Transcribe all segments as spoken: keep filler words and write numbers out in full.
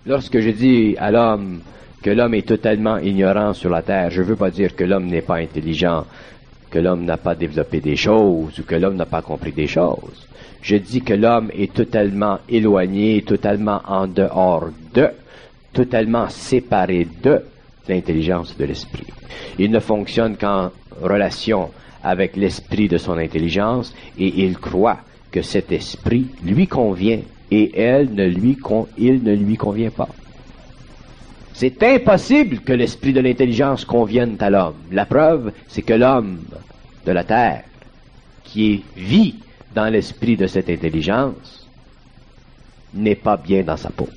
Lorsque je dis à l'homme que l'homme est totalement ignorant sur la terre, je ne veux pas dire que l'homme n'est pas intelligent, que l'homme n'a pas développé des choses ou que l'homme n'a pas compris des choses. Je dis que l'homme est totalement éloigné, totalement en dehors de, totalement séparé de l'intelligence de l'esprit. Il ne fonctionne qu'en relation avec l'esprit de son intelligence et il croit que cet esprit lui convient et elle ne lui con, il ne lui convient pas. C'est impossible que l'esprit de l'intelligence convienne à l'homme. La preuve, c'est que l'homme de la terre, qui vit dans l'esprit de cette intelligence, n'est pas bien dans sa peau.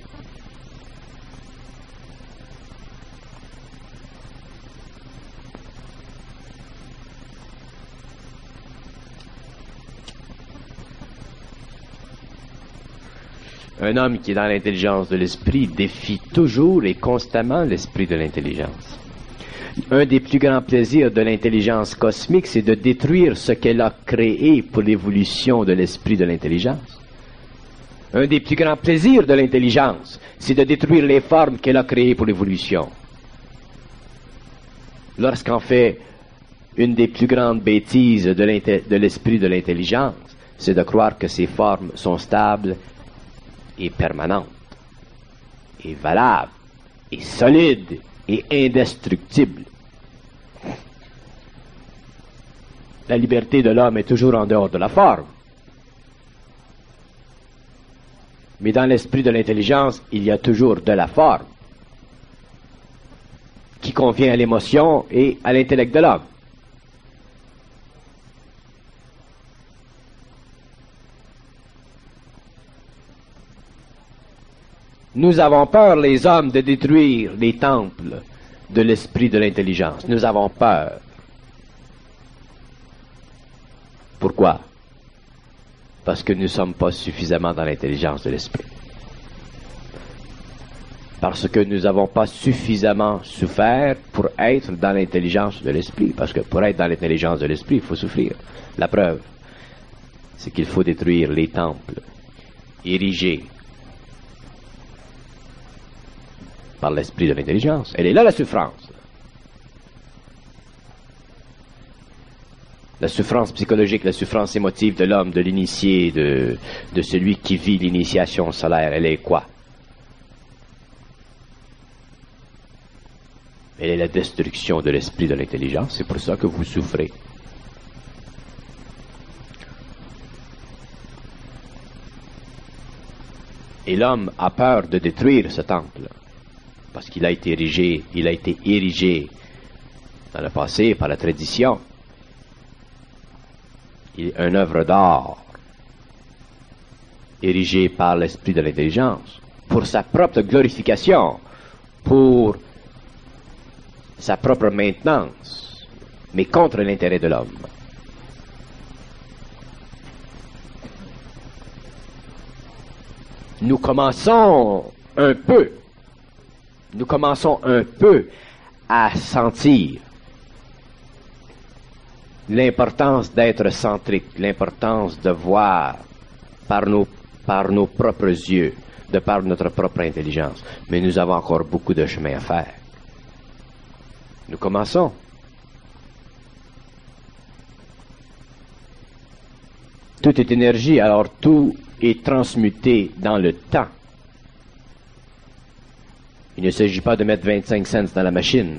Un homme qui est dans l'intelligence de l'esprit défie toujours et constamment l'esprit de l'intelligence. Un des plus grands plaisirs de l'intelligence cosmique, c'est de détruire ce qu'elle a créé pour l'évolution de l'esprit de l'intelligence. Un des plus grands plaisirs de l'intelligence, c'est de détruire les formes qu'elle a créées pour l'évolution. Lorsqu'on fait une des plus grandes bêtises de l'esprit de l'intelligence, c'est de croire que ces formes sont stables et permanente, et valable, et solide, et indestructible. La liberté de l'homme est toujours en dehors de la forme. Mais dans l'esprit de l'intelligence, il y a toujours de la forme qui convient à l'émotion et à l'intellect de l'homme. Nous avons peur, les hommes, de détruire les temples de l'esprit de l'intelligence. Nous avons peur. Pourquoi? Parce que nous ne sommes pas suffisamment dans l'intelligence de l'esprit. Parce que nous n'avons pas suffisamment souffert pour être dans l'intelligence de l'esprit. Parce que pour être dans l'intelligence de l'esprit, il faut souffrir. La preuve, c'est qu'il faut détruire les temples érigés par l'esprit de l'intelligence. Elle est là, la souffrance. La souffrance psychologique, la souffrance émotive de l'homme, de l'initié, de, de celui qui vit l'initiation solaire, elle est quoi? Elle est la destruction de l'esprit de l'intelligence. C'est pour ça que vous souffrez. Et l'homme a peur de détruire ce temple. Parce qu'il a été érigé, il a été érigé dans le passé par la tradition. Il est une œuvre d'art érigée par l'esprit de l'intelligence pour sa propre glorification, pour sa propre maintenance, mais contre l'intérêt de l'homme. Nous commençons un peu Nous commençons un peu à sentir l'importance d'être centrique, l'importance de voir par nos, par nos propres yeux, de par notre propre intelligence. Mais nous avons encore beaucoup de chemin à faire. Nous commençons. Tout est énergie, alors tout est transmuté dans le temps. Il ne s'agit pas de mettre vingt-cinq cents dans la machine.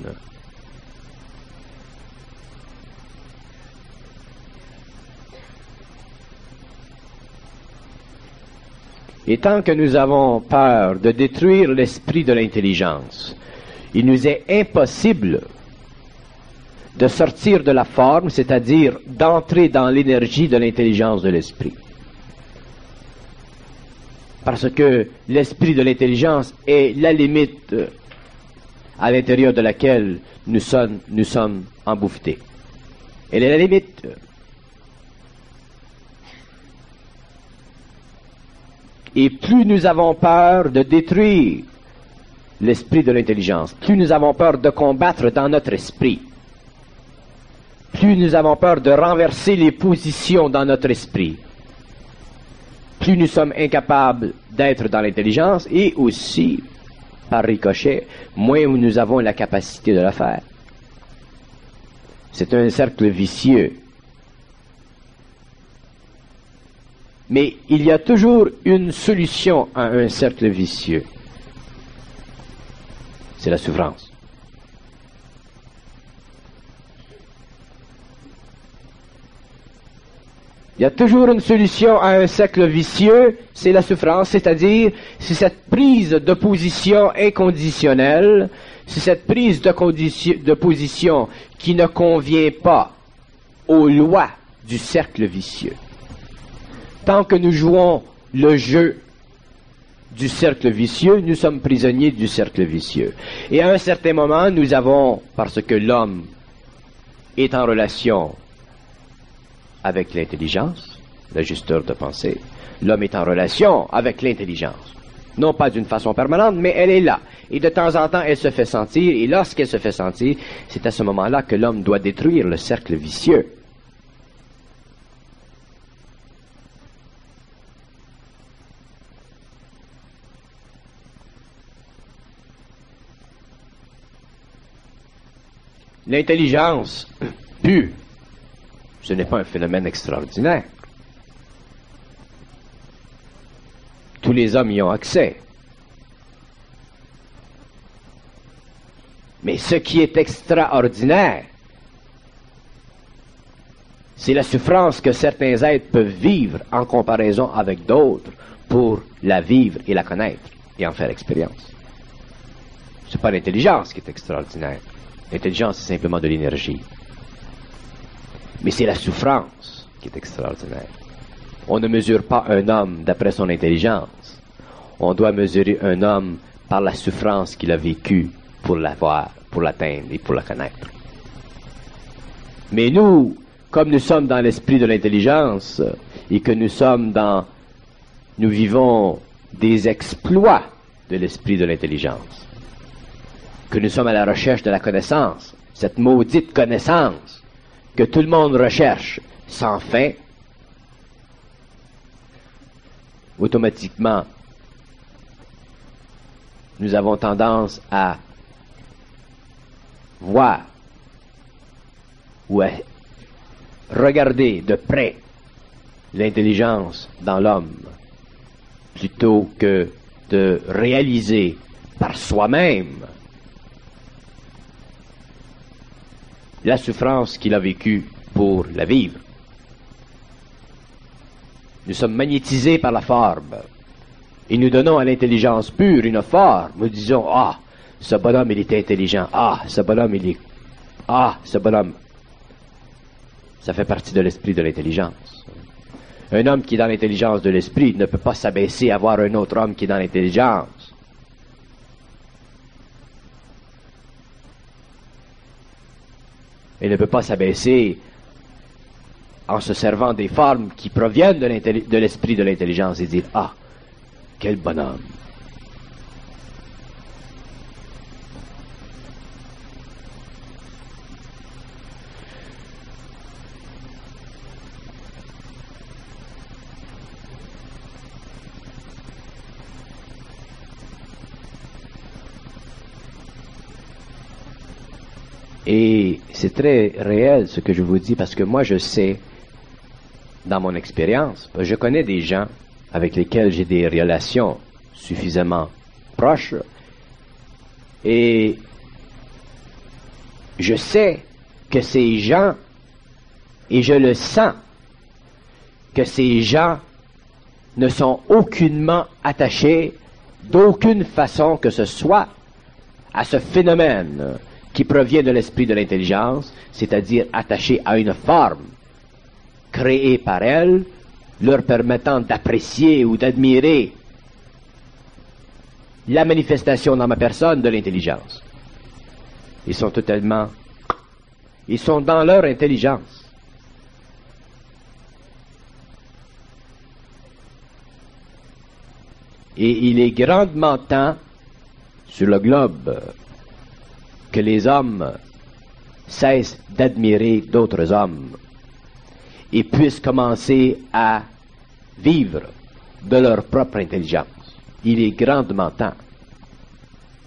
Et tant que nous avons peur de détruire l'esprit de l'intelligence, il nous est impossible de sortir de la forme, c'est-à-dire d'entrer dans l'énergie de l'intelligence de l'esprit. Parce que l'esprit de l'intelligence est la limite à l'intérieur de laquelle nous sommes, nous sommes embouffetés. Elle est la limite. Et plus nous avons peur de détruire l'esprit de l'intelligence, plus nous avons peur de combattre dans notre esprit, plus nous avons peur de renverser les positions dans notre esprit, plus nous sommes incapables d'être dans l'intelligence et aussi par ricochet, moins nous avons la capacité de le faire. C'est un cercle vicieux. Mais il y a toujours une solution à un cercle vicieux. C'est la souffrance. Il y a toujours une solution à un cercle vicieux, c'est la souffrance, c'est-à-dire c'est cette prise de position inconditionnelle, c'est cette prise de, de position qui ne convient pas aux lois du cercle vicieux. Tant que nous jouons le jeu du cercle vicieux, nous sommes prisonniers du cercle vicieux. Et à un certain moment, nous avons, parce que l'homme est en relation avec l'intelligence, l'ajusteur de pensée, l'homme est en relation avec l'intelligence. Non pas d'une façon permanente, mais elle est là. Et de temps en temps, elle se fait sentir, et lorsqu'elle se fait sentir, c'est à ce moment-là que l'homme doit détruire le cercle vicieux. L'intelligence pure, ce n'est pas un phénomène extraordinaire. Tous les hommes y ont accès. Mais ce qui est extraordinaire, c'est la souffrance que certains êtres peuvent vivre en comparaison avec d'autres pour la vivre et la connaître et en faire expérience. Ce n'est pas l'intelligence qui est extraordinaire. L'intelligence, c'est simplement de l'énergie. Mais c'est la souffrance qui est extraordinaire. On ne mesure pas un homme d'après son intelligence. On doit mesurer un homme par la souffrance qu'il a vécue pour l'avoir, pour l'atteindre et pour la connaître. Mais nous, comme nous sommes dans l'esprit de l'intelligence et que nous sommes dans, nous vivons des exploits de l'esprit de l'intelligence, que nous sommes à la recherche de la connaissance, cette maudite connaissance que tout le monde recherche sans fin, automatiquement, nous avons tendance à voir ou à regarder de près l'intelligence dans l'homme plutôt que de réaliser par soi-même la souffrance qu'il a vécue pour la vivre. Nous sommes magnétisés par la forme et nous donnons à l'intelligence pure une forme. Nous disons, ah, ce bonhomme il est intelligent, ah, ce bonhomme il est, ah, ce bonhomme. Ça fait partie de l'esprit de l'intelligence. Un homme qui est dans l'intelligence de l'esprit ne peut pas s'abaisser à voir un autre homme qui est dans l'intelligence. Il ne peut pas s'abaisser en se servant des formes qui proviennent de l'esprit de l'intelligence et dire « Ah, quel bonhomme !» Et c'est très réel ce que je vous dis parce que moi je sais, dans mon expérience, je connais des gens avec lesquels j'ai des relations suffisamment proches et je sais que ces gens, et je le sens, que ces gens ne sont aucunement attachés d'aucune façon que ce soit à ce phénomène qui provient de l'esprit de l'intelligence, c'est-à-dire attaché à une forme créée par elle, leur permettant d'apprécier ou d'admirer la manifestation dans ma personne de l'intelligence. Ils sont totalement... Ils sont dans leur intelligence. Et il est grandement temps, sur le globe, que les hommes cessent d'admirer d'autres hommes et puissent commencer à vivre de leur propre intelligence. Il est grandement temps.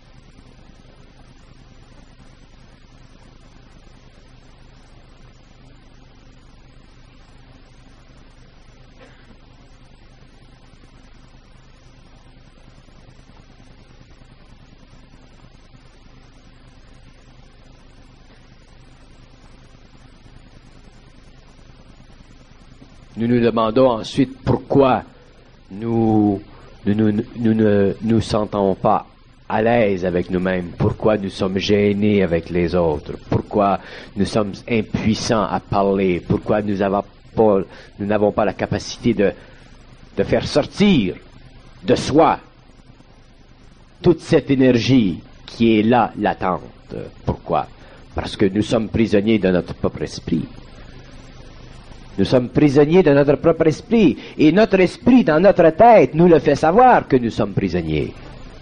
nous nous demandons ensuite pourquoi nous nous nous, nous ne nous sentons pas à l'aise avec nous-mêmes, pourquoi nous sommes gênés avec les autres, pourquoi nous sommes impuissants à parler, pourquoi nous n'avons pas, nous n'avons pas la capacité de, de faire sortir de soi toute cette énergie qui est là, latente. Pourquoi? Parce que nous sommes prisonniers de notre propre esprit. Nous sommes prisonniers de notre propre esprit. Et notre esprit, dans notre tête, nous le fait savoir que nous sommes prisonniers.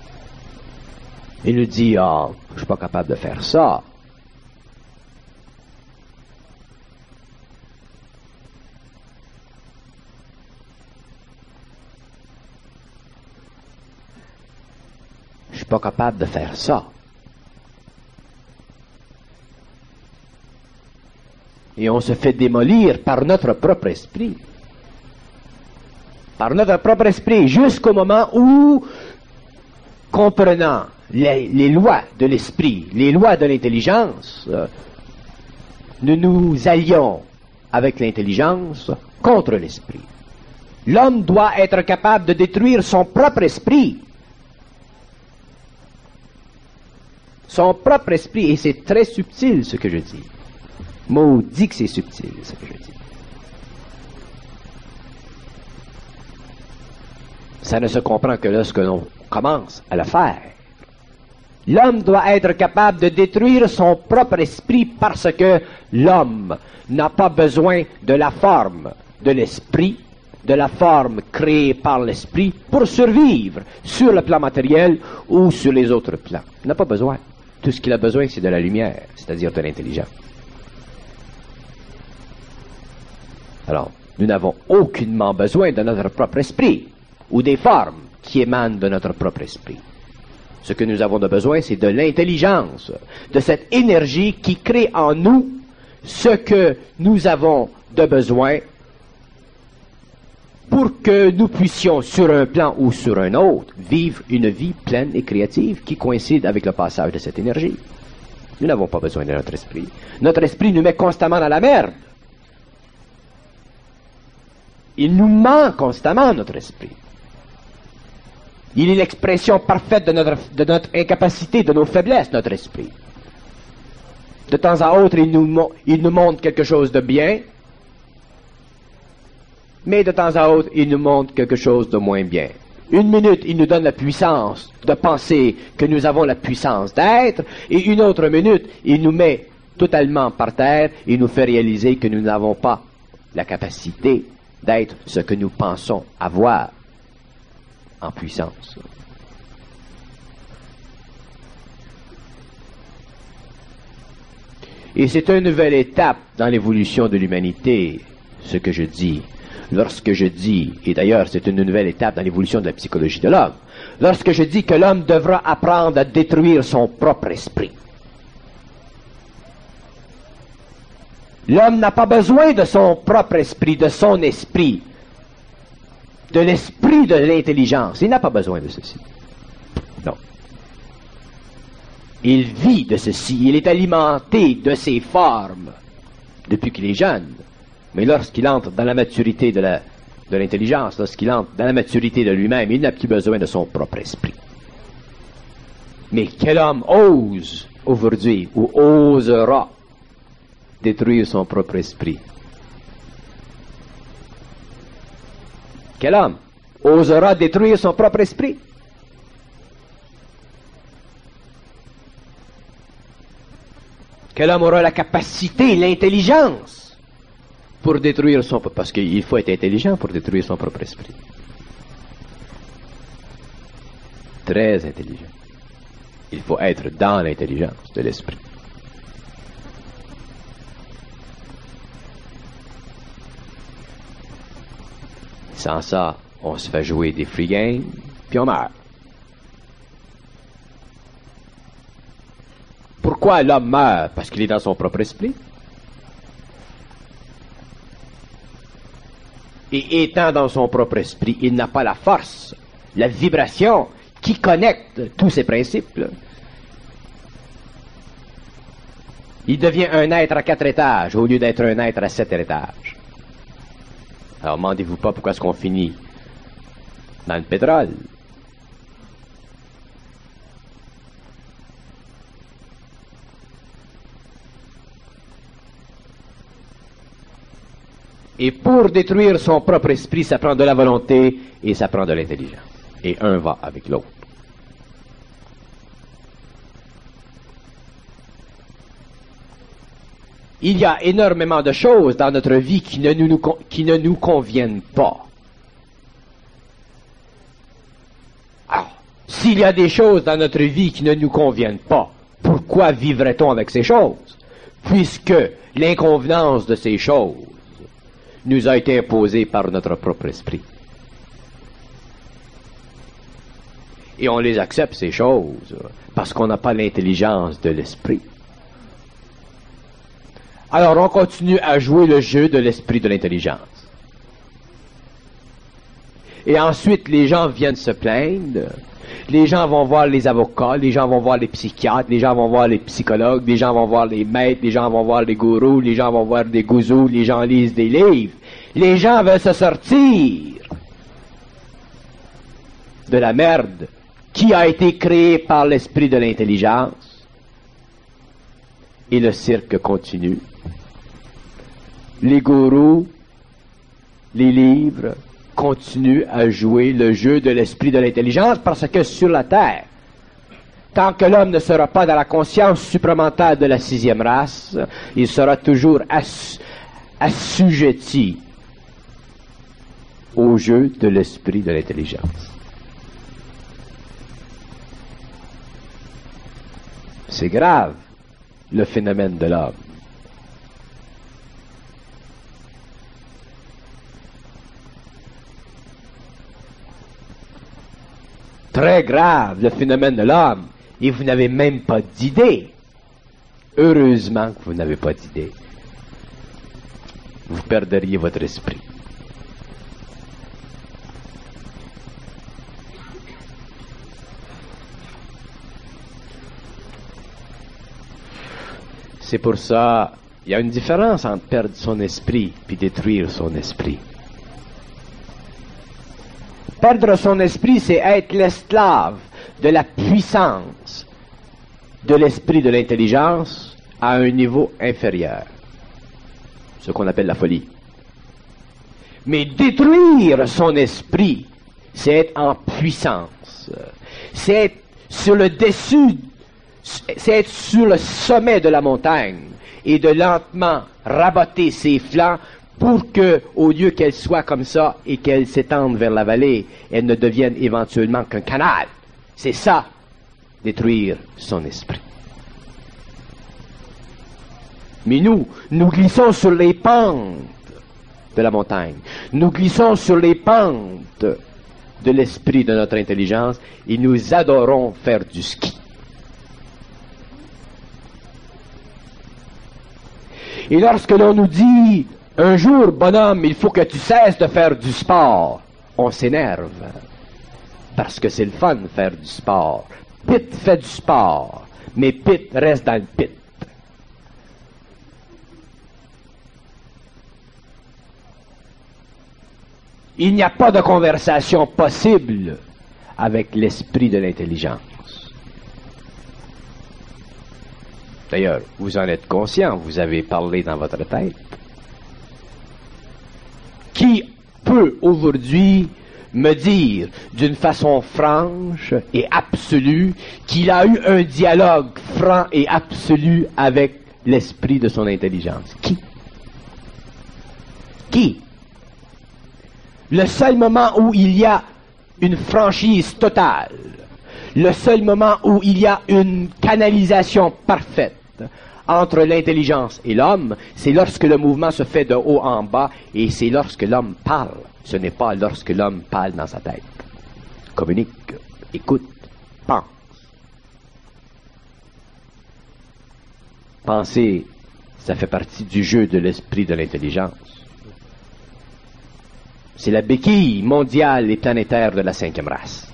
Il nous dit, ah, oh, je ne suis pas capable de faire ça. Je ne suis pas capable de faire ça. Et on se fait démolir par notre propre esprit. Par notre propre esprit, jusqu'au moment où, comprenant les, les lois de l'esprit, les lois de l'intelligence, euh, nous nous allions avec l'intelligence contre l'esprit. L'homme doit être capable de détruire son propre esprit. Son propre esprit, et c'est très subtil ce que je dis. Maudit que c'est subtil ce que je dis. Ça ne se comprend que lorsque l'on commence à le faire. L'homme doit être capable de détruire son propre esprit parce que l'homme n'a pas besoin de la forme de l'esprit, de la forme créée par l'esprit pour survivre sur le plan matériel ou sur les autres plans. Il n'a pas besoin. Tout ce qu'il a besoin, c'est de la lumière, c'est-à-dire de l'intelligence. Alors, nous n'avons aucunement besoin de notre propre esprit ou des formes qui émanent de notre propre esprit. Ce que nous avons de besoin, c'est de l'intelligence, de cette énergie qui crée en nous ce que nous avons de besoin pour que nous puissions, sur un plan ou sur un autre, vivre une vie pleine et créative qui coïncide avec le passage de cette énergie. Nous n'avons pas besoin de notre esprit. Notre esprit nous met constamment dans la merde. Il nous ment constamment, notre esprit. Il est l'expression parfaite de notre, de notre incapacité, de nos faiblesses, notre esprit. De temps à autre, il nous, il nous montre quelque chose de bien, mais de temps à autre, il nous montre quelque chose de moins bien. Une minute, il nous donne la puissance de penser que nous avons la puissance d'être, et une autre minute, il nous met totalement par terre et nous fait réaliser que nous n'avons pas la capacité d'être ce que nous pensons avoir en puissance. Et c'est une nouvelle étape dans l'évolution de l'humanité, ce que je dis. Lorsque je dis, et d'ailleurs c'est une nouvelle étape dans l'évolution de la psychologie de l'homme, lorsque je dis que l'homme devra apprendre à détruire son propre esprit. L'homme n'a pas besoin de son propre esprit, de son esprit, de l'esprit de l'intelligence. Il n'a pas besoin de ceci. Non. Il vit de ceci. Il est alimenté de ses formes depuis qu'il est jeune. Mais lorsqu'il entre dans la maturité de la, de l'intelligence, lorsqu'il entre dans la maturité de lui-même, il n'a plus besoin de son propre esprit. Mais quel homme ose aujourd'hui, ou osera, détruire son propre esprit? Quel homme osera détruire son propre esprit? Quel homme aura la capacité, l'intelligence pour détruire son propre... Parce qu'il faut être intelligent pour détruire son propre esprit. Très intelligent. Il faut être dans l'intelligence de l'esprit. Sans ça, on se fait jouer des free games, puis on meurt. Pourquoi l'homme meurt? Parce qu'il est dans son propre esprit. Et étant dans son propre esprit, il n'a pas la force, la vibration qui connecte tous ces principes. Il devient un être à quatre étages au lieu d'être un être à sept étages. Alors, demandez-vous pas pourquoi est-ce qu'on finit dans le pétrole. Et pour détruire son propre esprit, ça prend de la volonté et ça prend de l'intelligence. Et un va avec l'autre. Il y a énormément de choses dans notre vie qui ne nous, qui ne nous conviennent pas. Alors, s'il y a des choses dans notre vie qui ne nous conviennent pas, pourquoi vivrait-on avec ces choses? Puisque l'inconvenance de ces choses nous a été imposée par notre propre esprit. Et on les accepte, ces choses, parce qu'on n'a pas l'intelligence de l'esprit. Alors on continue à jouer le jeu de l'esprit de l'intelligence. Et ensuite, les gens viennent se plaindre. Les gens vont voir les avocats, les gens vont voir les psychiatres, les gens vont voir les psychologues, les gens vont voir les maîtres, les gens vont voir les gourous, les gens vont voir des gouzous, les gens lisent des livres. Les gens veulent se sortir de la merde qui a été créée par l'esprit de l'intelligence. Et le cirque continue. Les gourous, les livres, continuent à jouer le jeu de l'esprit de l'intelligence parce que sur la Terre, tant que l'homme ne sera pas dans la conscience supramentale de la sixième race, il sera toujours ass- assujetti au jeu de l'esprit de l'intelligence. C'est grave, le phénomène de l'homme. Très grave, le phénomène de l'homme, et vous n'avez même pas d'idée. Heureusement que vous n'avez pas d'idée. Vous perdriez votre esprit. C'est pour ça, il y a une différence entre perdre son esprit puis détruire son esprit. Perdre son esprit, c'est être l'esclave de la puissance de l'esprit de l'intelligence à un niveau inférieur. Ce qu'on appelle la folie. Mais détruire son esprit, c'est être en puissance. C'est être sur le dessus, c'est être sur le sommet de la montagne et de lentement raboter ses flancs pour que, au lieu qu'elle soit comme ça et qu'elle s'étende vers la vallée, elle ne devienne éventuellement qu'un canal. C'est ça, détruire son esprit. Mais nous, nous glissons sur les pentes de la montagne. Nous glissons sur les pentes de l'esprit de notre intelligence et nous adorons faire du ski. Et lorsque l'on nous dit un jour, bonhomme, il faut que tu cesses de faire du sport, on s'énerve. Parce que c'est le fun de faire du sport. Pitt fait du sport, mais Pitt reste dans le pit. Il n'y a pas de conversation possible avec l'esprit de l'intelligence. D'ailleurs, vous en êtes conscient, vous avez parlé dans votre tête. Qui peut aujourd'hui me dire d'une façon franche et absolue qu'il a eu un dialogue franc et absolu avec l'esprit de son intelligence? Qui? Qui? Le seul moment où il y a une franchise totale, le seul moment où il y a une canalisation parfaite entre l'intelligence et l'homme, c'est lorsque le mouvement se fait de haut en bas et c'est lorsque l'homme parle. Ce n'est pas lorsque l'homme parle dans sa tête. Communique, écoute, pense. Penser, ça fait partie du jeu de l'esprit de l'intelligence. C'est la béquille mondiale et planétaire de la cinquième race.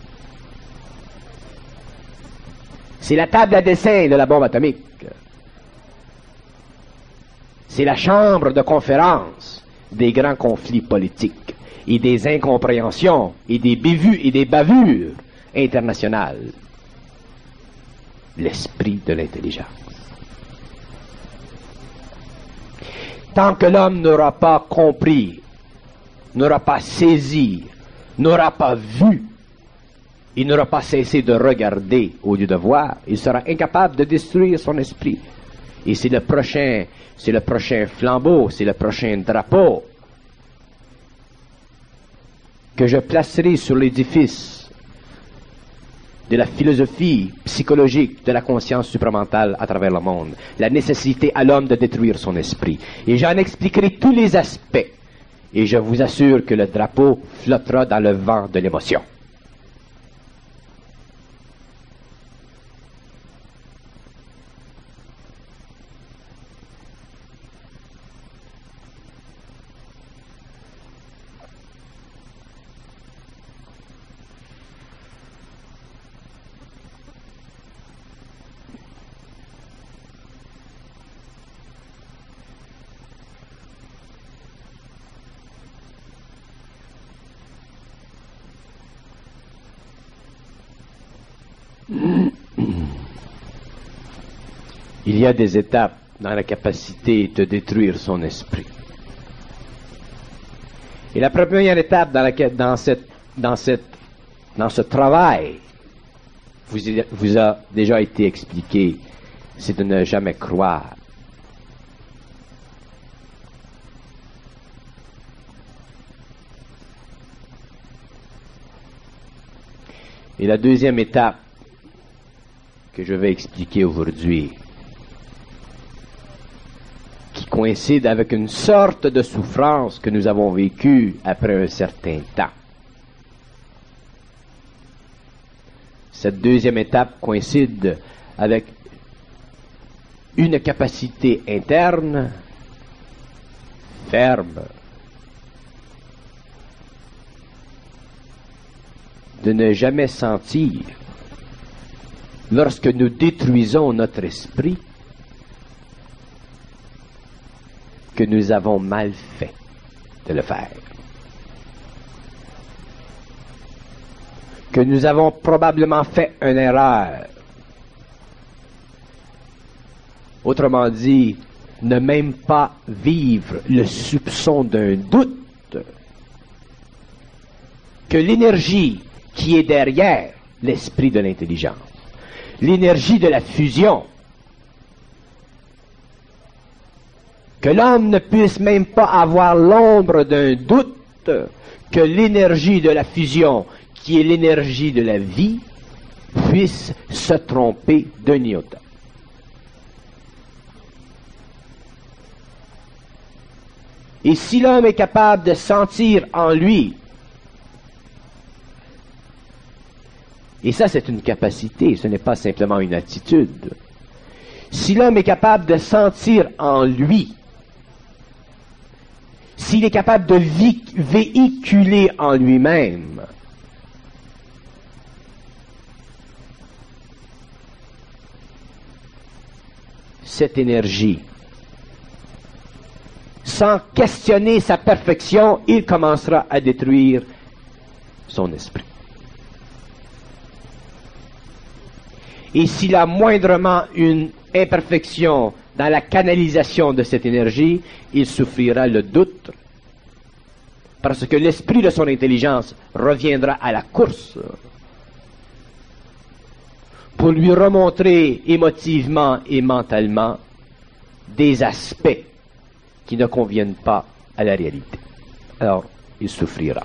C'est la table à dessin de la bombe atomique. C'est la chambre de conférence des grands conflits politiques et des incompréhensions et des bévues et des bavures internationales. L'esprit de l'intelligence. Tant que l'homme n'aura pas compris, n'aura pas saisi, n'aura pas vu, il n'aura pas cessé de regarder au lieu de voir, il sera incapable de détruire son esprit. Et c'est le prochain, c'est le prochain flambeau, c'est le prochain drapeau que je placerai sur l'édifice de la philosophie psychologique de la conscience supramentale à travers le monde. La nécessité à l'homme de détruire son esprit. Et j'en expliquerai tous les aspects. Et je vous assure que le drapeau flottera dans le vent de l'émotion. Il y a des étapes dans la capacité de détruire son esprit. Et la première étape dans, laquelle, dans, cette, dans, cette, dans ce travail vous, vous a déjà été expliqué, c'est de ne jamais croire. Et la deuxième étape que je vais expliquer aujourd'hui, qui coïncide avec une sorte de souffrance que nous avons vécue après un certain temps. Cette deuxième étape coïncide avec une capacité interne ferme de ne jamais sentir, lorsque nous détruisons notre esprit, que nous avons mal fait de le faire. Que nous avons probablement fait une erreur. Autrement dit, ne même pas vivre le soupçon d'un doute que l'énergie qui est derrière l'esprit de l'intelligence, l'énergie de la fusion, que l'homme ne puisse même pas avoir l'ombre d'un doute que l'énergie de la fusion, qui est l'énergie de la vie, puisse se tromper d'un iota. Et si l'homme est capable de sentir en lui, et ça c'est une capacité, ce n'est pas simplement une attitude, si l'homme est capable de sentir en lui, s'il est capable de vi- véhiculer en lui-même cette énergie, sans questionner sa perfection, il commencera à détruire son esprit. Et s'il a moindrement une imperfection dans la canalisation de cette énergie, il souffrira le doute, parce que l'esprit de son intelligence reviendra à la course pour lui remontrer émotivement et mentalement des aspects qui ne conviennent pas à la réalité. Alors, il souffrira.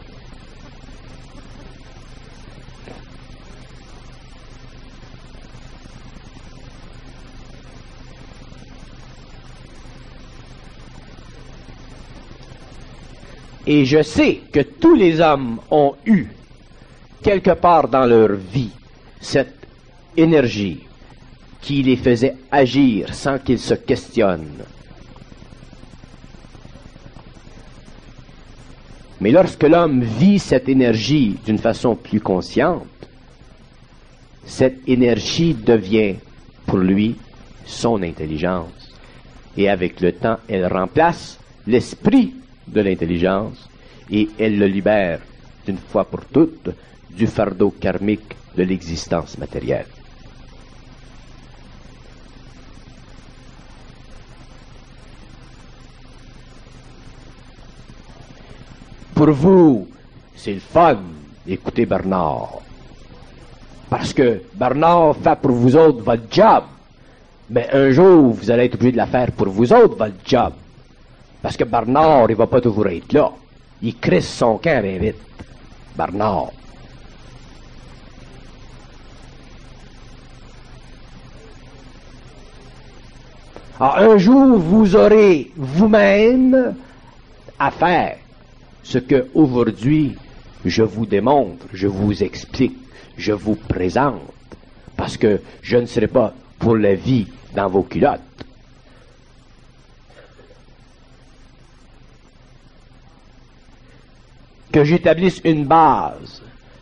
Et je sais que tous les hommes ont eu, quelque part dans leur vie, cette énergie qui les faisait agir sans qu'ils se questionnent. Mais lorsque l'homme vit cette énergie d'une façon plus consciente, cette énergie devient pour lui son intelligence. Et avec le temps, elle remplace l'esprit de l'intelligence et elle le libère d'une fois pour toutes du fardeau karmique de l'existence matérielle. Pour vous, c'est le fun d'écouter Bernard. Parce que Bernard fait pour vous autres votre job. Mais un jour, vous allez être obligé de la faire pour vous autres, votre job. Parce que Bernard, il va pas toujours être là. Il crisse son camp bien vite. Bernard. Alors, un jour, vous aurez vous-même à faire ce que aujourd'hui je vous démontre, je vous explique, je vous présente. Parce que je ne serai pas pour la vie dans vos culottes. Que j'établisse une base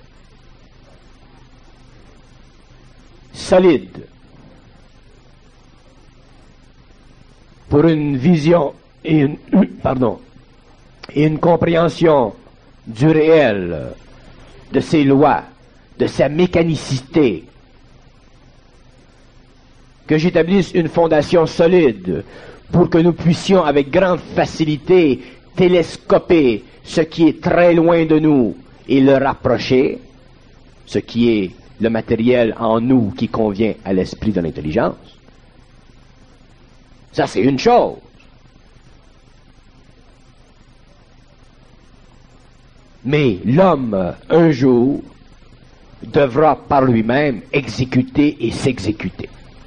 solide pour une vision et une, pardon, et une compréhension du réel, de ses lois, de sa mécanicité. Que j'établisse une fondation solide pour que nous puissions avec grande facilité télescoper ce qui est très loin de nous et le rapprocher, ce qui est le matériel en nous qui convient à l'esprit de l'intelligence. Ça, c'est une chose. Mais l'homme, un jour, devra par lui-même exécuter et s'exécuter.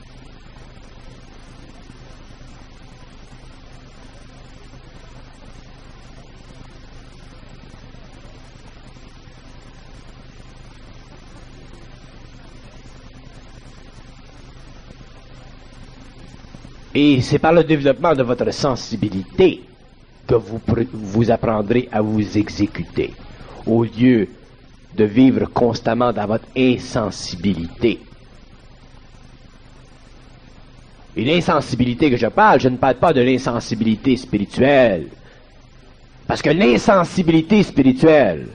Et c'est par le développement de votre sensibilité que vous, vous apprendrez à vous exécuter, au lieu de vivre constamment dans votre insensibilité. Et l'insensibilité que je parle, je ne parle pas de l'insensibilité spirituelle. Parce que l'insensibilité spirituelle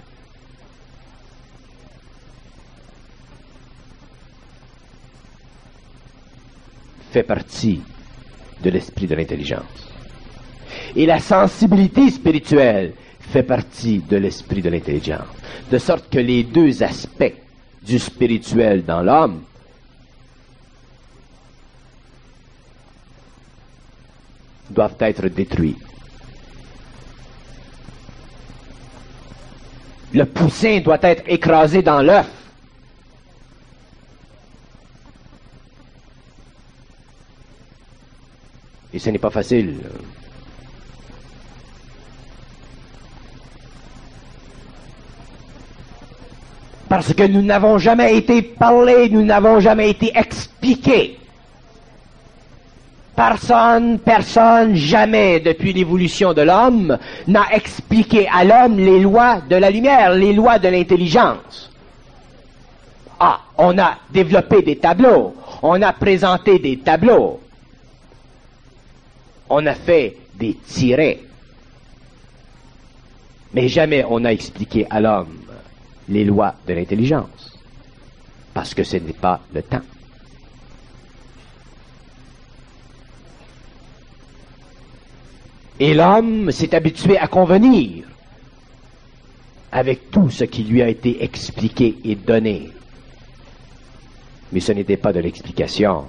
fait partie de l'esprit de l'intelligence. Et la sensibilité spirituelle fait partie de l'esprit de l'intelligence. De sorte que les deux aspects du spirituel dans l'homme doivent être détruits. Le poussin doit être écrasé dans l'œuf. Et ce n'est pas facile. Parce que nous n'avons jamais été parlés, nous n'avons jamais été expliqués. Personne, personne, jamais, depuis l'évolution de l'homme, n'a expliqué à l'homme les lois de la lumière, les lois de l'intelligence. Ah, on a développé des tableaux, on a présenté des tableaux, on a fait des tirets, mais jamais on n'a expliqué à l'homme les lois de l'intelligence, parce que ce n'est pas le temps. Et l'homme s'est habitué à convenir avec tout ce qui lui a été expliqué et donné. Mais ce n'était pas de l'explication.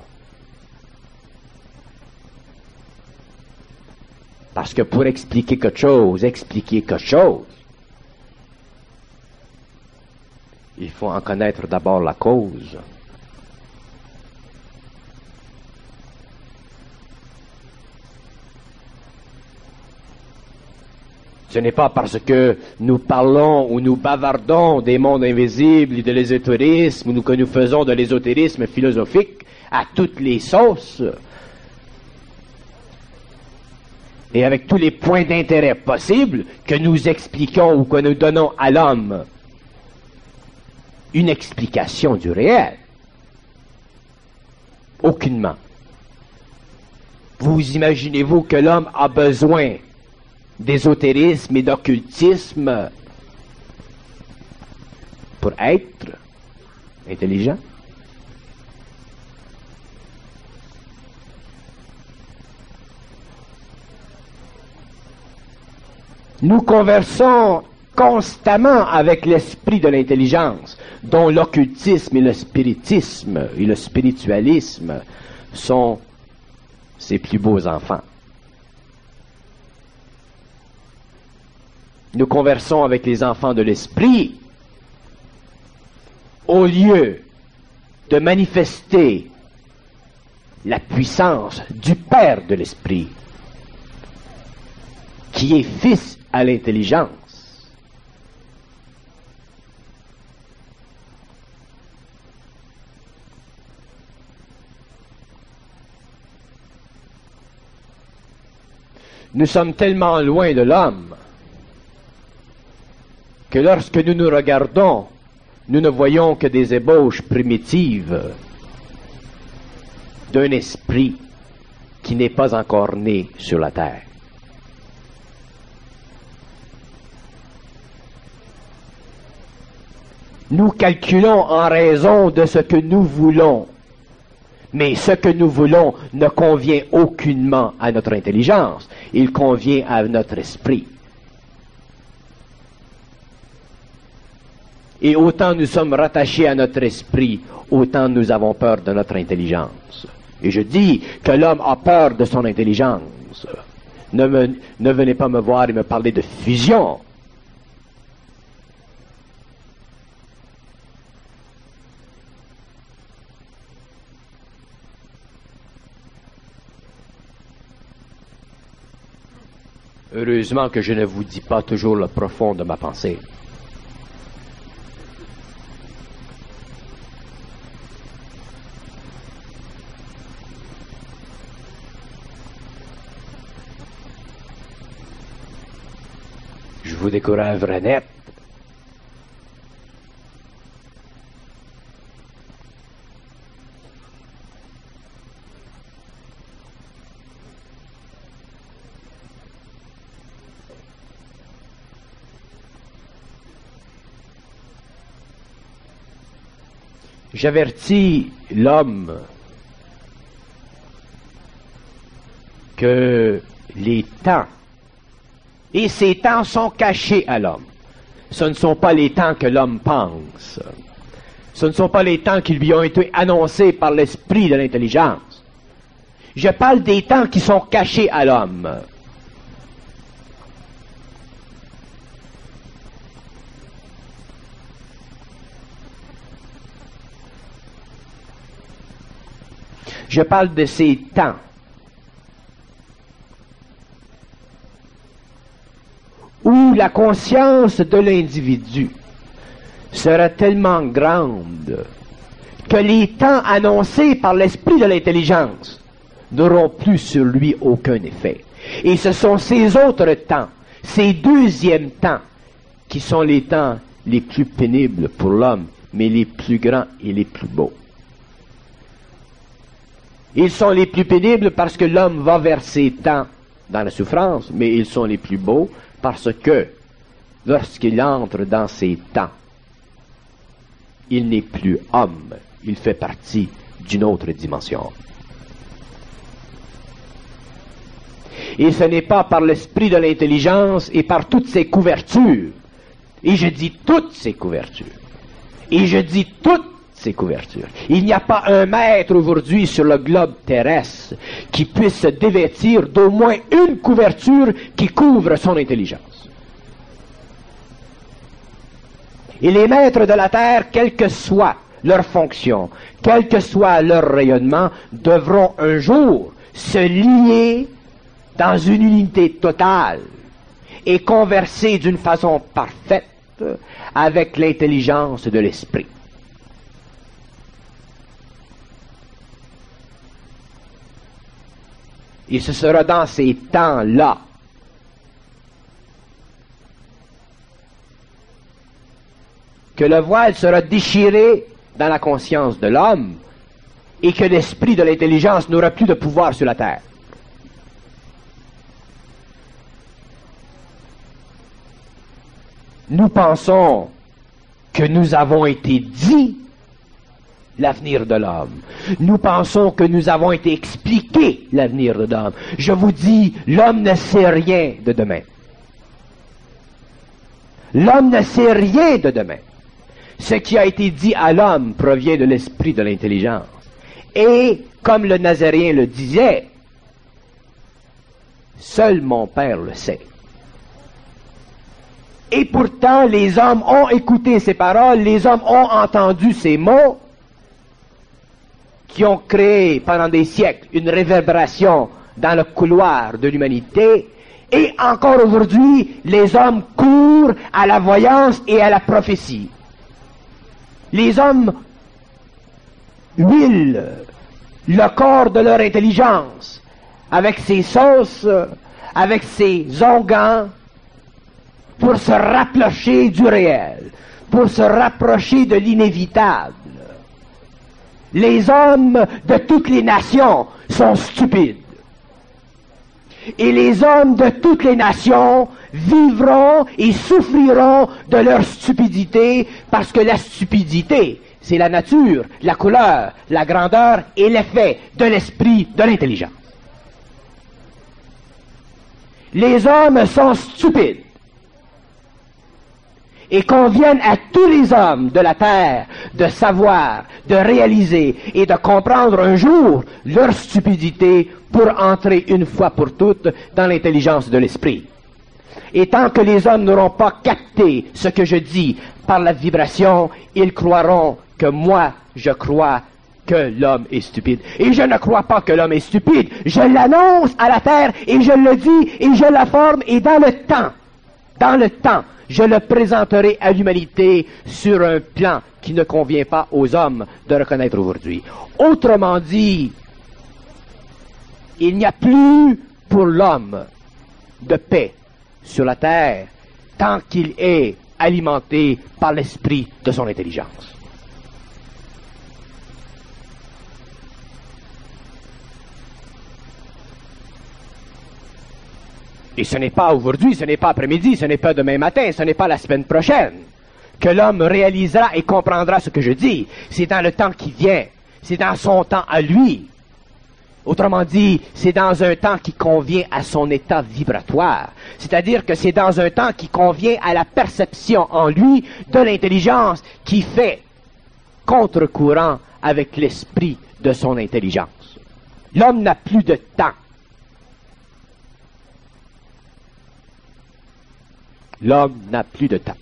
Parce que pour expliquer quelque chose, expliquer quelque chose, il faut en connaître d'abord la cause. Ce n'est pas parce que nous parlons ou nous bavardons des mondes invisibles et de l'ésotérisme, ou que nous faisons de l'ésotérisme philosophique à toutes les sauces, et avec tous les points d'intérêt possibles, que nous expliquons ou que nous donnons à l'homme une explication du réel. Aucunement. Vous imaginez-vous que l'homme a besoin d'ésotérisme et d'occultisme pour être intelligent? Nous conversons constamment avec l'esprit de l'intelligence, dont l'occultisme et le spiritisme et le spiritualisme sont ses plus beaux enfants. Nous conversons avec les enfants de l'esprit au lieu de manifester la puissance du Père de l'esprit, qui est fils à l'intelligence. Nous sommes tellement loin de l'homme que lorsque nous nous regardons, nous ne voyons que des ébauches primitives d'un esprit qui n'est pas encore né sur la terre. Nous calculons en raison de ce que nous voulons, mais ce que nous voulons ne convient aucunement à notre intelligence, il convient à notre esprit. Et autant nous sommes rattachés à notre esprit, autant nous avons peur de notre intelligence. Et je dis que l'homme a peur de son intelligence. Ne, me, ne venez pas me voir et me parler de fusion. Heureusement que je ne vous dis pas toujours le profond de ma pensée. Je vous découvre net. J'avertis l'homme que les temps, et ces temps sont cachés à l'homme. Ce ne sont pas les temps que l'homme pense. Ce ne sont pas les temps qui lui ont été annoncés par l'esprit de l'intelligence. Je parle des temps qui sont cachés à l'homme. Je parle de ces temps où la conscience de l'individu sera tellement grande que les temps annoncés par l'esprit de l'intelligence n'auront plus sur lui aucun effet. Et ce sont ces autres temps, ces deuxièmes temps, qui sont les temps les plus pénibles pour l'homme, mais les plus grands et les plus beaux. Ils sont les plus pénibles parce que l'homme va vers ces temps dans la souffrance, mais ils sont les plus beaux parce que lorsqu'il entre dans ces temps, il n'est plus homme, il fait partie d'une autre dimension. Et ce n'est pas par l'esprit de l'intelligence et par toutes ces couvertures, et je dis toutes ces couvertures, et je dis toutes ces couvertures. Il n'y a pas un maître aujourd'hui sur le globe terrestre qui puisse se dévêtir d'au moins une couverture qui couvre son intelligence. Et les maîtres de la terre, quelle que soit leur fonction, quel que soit leur rayonnement, devront un jour se lier dans une unité totale et converser d'une façon parfaite avec l'intelligence de l'esprit. Et ce sera dans ces temps-là que le voile sera déchiré dans la conscience de l'homme et que l'esprit de l'intelligence n'aura plus de pouvoir sur la terre. nous pensons que nous avons été dit l'avenir de l'homme. Nous pensons que nous avons été expliqués l'avenir de l'homme. Je vous dis, l'homme ne sait rien de demain. L'homme ne sait rien de demain. Ce qui a été dit à l'homme provient de l'esprit de l'intelligence. Et, comme le Nazaréen le disait, seul mon Père le sait. Et pourtant, les hommes ont écouté ces paroles, les hommes ont entendu ces mots, qui ont créé pendant des siècles une réverbération dans le couloir de l'humanité, et encore aujourd'hui, les hommes courent à la voyance et à la prophétie. Les hommes huilent le corps de leur intelligence avec ses sauces, avec ses onguents, pour se rapprocher du réel, pour se rapprocher de l'inévitable. Les hommes de toutes les nations sont stupides. Et les hommes de toutes les nations vivront et souffriront de leur stupidité, parce que la stupidité, c'est la nature, la couleur, la grandeur et l'effet de l'esprit de l'intelligence. Les hommes sont stupides. Et convienne à tous les hommes de la terre de savoir, de réaliser et de comprendre un jour leur stupidité pour entrer une fois pour toutes dans l'intelligence de l'esprit. Et tant que les hommes n'auront pas capté ce que je dis par la vibration, ils croiront que moi, je crois que l'homme est stupide. Et je ne crois pas que l'homme est stupide. Je l'annonce à la terre et je le dis et je la forme, et dans le temps, dans le temps, je le présenterai à l'humanité sur un plan qui ne convient pas aux hommes de reconnaître aujourd'hui. Autrement dit, il n'y a plus pour l'homme de paix sur la terre tant qu'il est alimenté par l'esprit de son intelligence. Et ce n'est pas aujourd'hui, ce n'est pas après-midi, ce n'est pas demain matin, ce n'est pas la semaine prochaine que l'homme réalisera et comprendra ce que je dis. C'est dans le temps qui vient, c'est dans son temps à lui. Autrement dit, c'est dans un temps qui convient à son état vibratoire. C'est-à-dire que c'est dans un temps qui convient à la perception en lui de l'intelligence qui fait contre-courant avec l'esprit de son intelligence. L'homme n'a plus de temps. L'homme n'a plus de temps.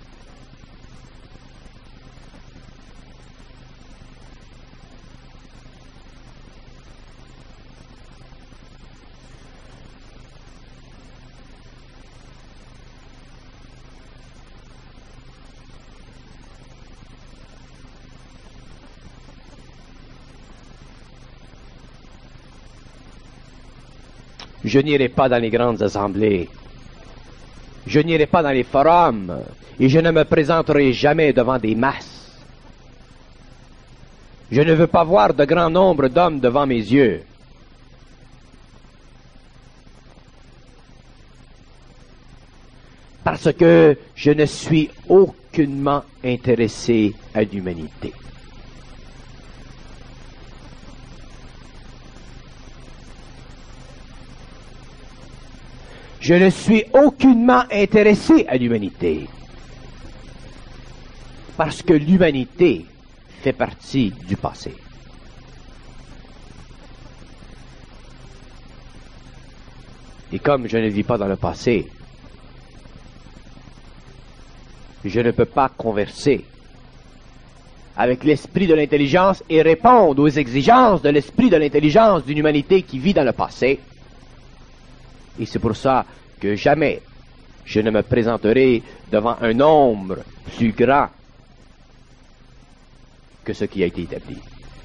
Je n'irai pas dans les grandes assemblées. Je n'irai pas dans les forums et je ne me présenterai jamais devant des masses. Je ne veux pas voir de grand nombre d'hommes devant mes yeux. Parce que je ne suis aucunement intéressé à l'humanité. Je ne suis aucunement intéressé à l'humanité, parce que l'humanité fait partie du passé. Et comme je ne vis pas dans le passé, je ne peux pas converser avec l'esprit de l'intelligence et répondre aux exigences de l'esprit de l'intelligence d'une humanité qui vit dans le passé. Et c'est pour ça que jamais je ne me présenterai devant un nombre plus grand que ce qui a été établi.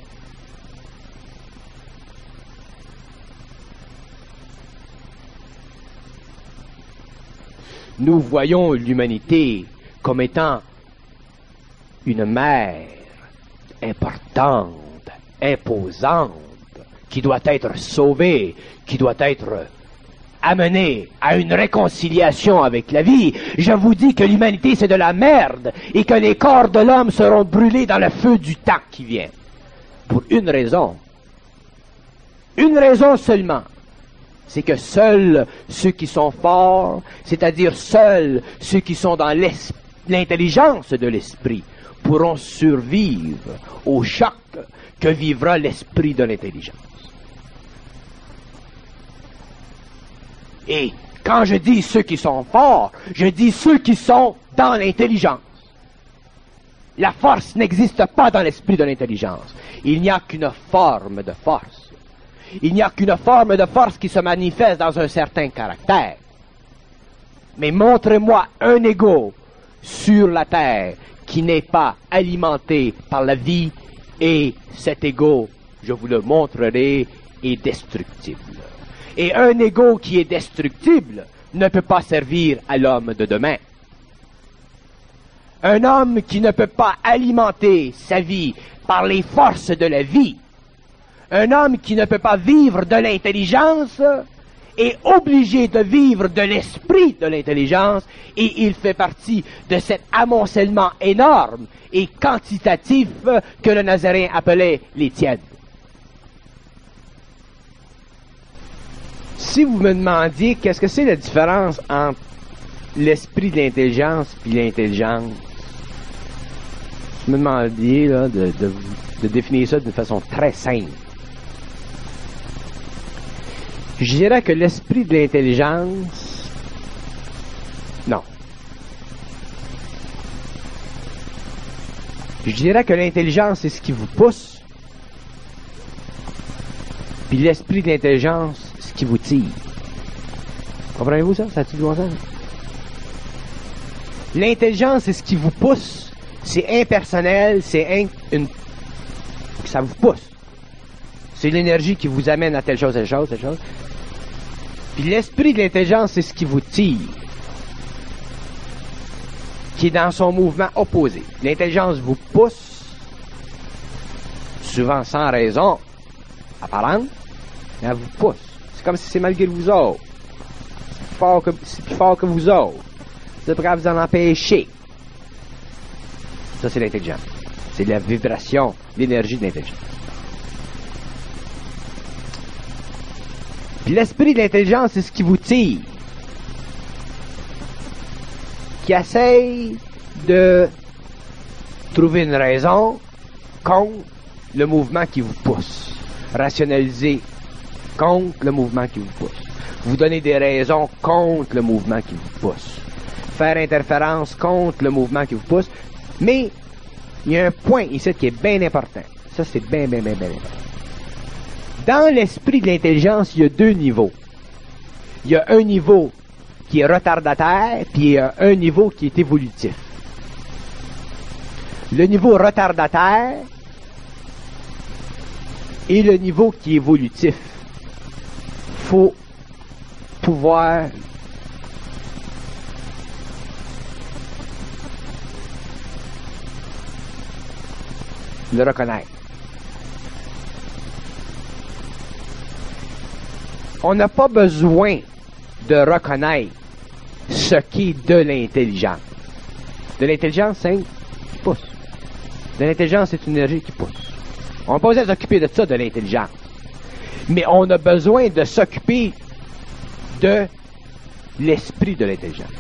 Nous voyons l'humanité comme étant une mère importante, imposante, qui doit être sauvée, qui doit être amener à une réconciliation avec la vie. Je vous dis que l'humanité c'est de la merde et que les corps de l'homme seront brûlés dans le feu du temps qui vient. Pour une raison. Une raison seulement. C'est que seuls ceux qui sont forts, c'est-à-dire seuls ceux qui sont dans l'intelligence de l'esprit, pourront survivre au choc que vivra l'esprit de l'intelligence. Et quand je dis ceux qui sont forts, je dis ceux qui sont dans l'intelligence. La force n'existe pas dans l'esprit de l'intelligence. Il n'y a qu'une forme de force. Il n'y a qu'une forme de force qui se manifeste dans un certain caractère. Mais montrez-moi un ego sur la terre qui n'est pas alimenté par la vie, et cet ego, je vous le montrerai, est destructible. Et un ego qui est destructible ne peut pas servir à l'homme de demain. Un homme qui ne peut pas alimenter sa vie par les forces de la vie, un homme qui ne peut pas vivre de l'intelligence est obligé de vivre de l'esprit de l'intelligence, et il fait partie de cet amoncellement énorme et quantitatif que le Nazaréen appelait les tièdes. Si vous me demandiez qu'est-ce que c'est la différence entre l'esprit de l'intelligence et l'intelligence, je me demandiez là, de, de, de définir ça d'une façon très simple. Je dirais que l'esprit de l'intelligence, non. Je dirais que l'intelligence, c'est ce qui vous pousse, puis l'esprit de l'intelligence, ce qui vous tire. Comprenez-vous ça? Ça a-t-il du bon sens? L'intelligence, c'est ce qui vous pousse, c'est impersonnel, c'est in, une... ça vous pousse. C'est l'énergie qui vous amène à telle chose, telle chose, telle chose. Puis l'esprit de l'intelligence, c'est ce qui vous tire, qui est dans son mouvement opposé. L'intelligence vous pousse, souvent sans raison apparente, mais elle vous pousse. C'est comme si c'est malgré vous autres. C'est plus fort que, c'est plus fort que vous autres. Vous êtes prêt à vous en empêcher. Ça, c'est l'intelligence. C'est la vibration, l'énergie de l'intelligence. Puis l'esprit de l'intelligence, c'est ce qui vous tire, qui essaye de trouver une raison contre le mouvement qui vous pousse, rationaliser contre le mouvement qui vous pousse, vous donner des raisons contre le mouvement qui vous pousse, faire interférence contre le mouvement qui vous pousse. Mais il y a un point ici qui est bien important. Ça, c'est bien, bien, bien, bien important. Dans l'esprit de l'intelligence, il y a deux niveaux. Il y a un niveau qui est retardataire, puis il y a un niveau qui est évolutif. Le niveau retardataire et le niveau qui est évolutif. Il faut pouvoir le reconnaître. On n'a pas besoin de reconnaître ce qu'est de l'intelligence. De l'intelligence, c'est qui pousse. De l'intelligence, c'est une énergie qui pousse. On n'a pas besoin de s'occuper de ça, de l'intelligence. Mais on a besoin de s'occuper de l'esprit de l'intelligence.